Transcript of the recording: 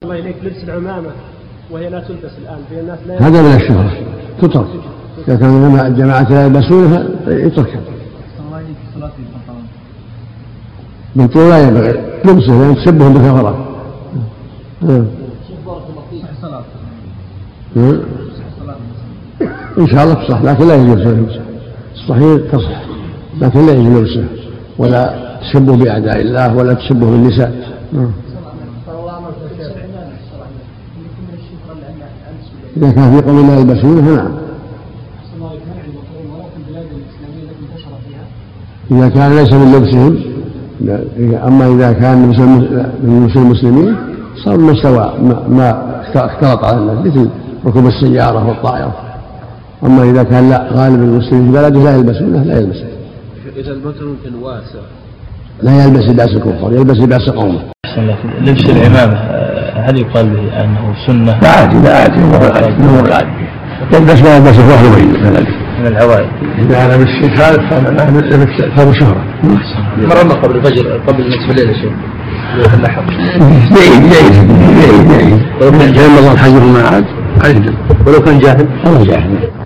الله إليك لبس العمامة وهي لا تلبس الآن في الناس لا هذا من الشهرة تترك، إذا كان الجماعة لا يلبسونها يتركها. من طول لا ينبغي لبسه لأن تشبه بكفرات. إن شاء الله تصح لكن لا يجوز لبسه، الصحيح تصح لكن لا يجوز لبسه ولا تشبه بأعداء الله ولا تشبه بالنساء. إذا كان في قوم لا يلبسونه نعم. إذا كان ليس من لبسهم، أما إذا كان من لبس المسلمين صار مستوى ما اختلط على الناس مثل ركوب السيارة والطائرة. أما إذا كان لا غالب المسلمين في بلده لا يلبسونه لا يلبسه. إذا المكان كان واسع لا يلبس لباس الكفار، يلبس لباس قومه. لبس العمامة هل يقال به أنه سنة؟ لا عادي يلبس ما يلبس فهو من العوائد. إذا أنا بالشيء خالف فهو شهرة. مرة قبل الفجر قبل نصف الليل يا شيخ اللحم جيد ولو كان جاهل ولو كان جاهل الله جاهل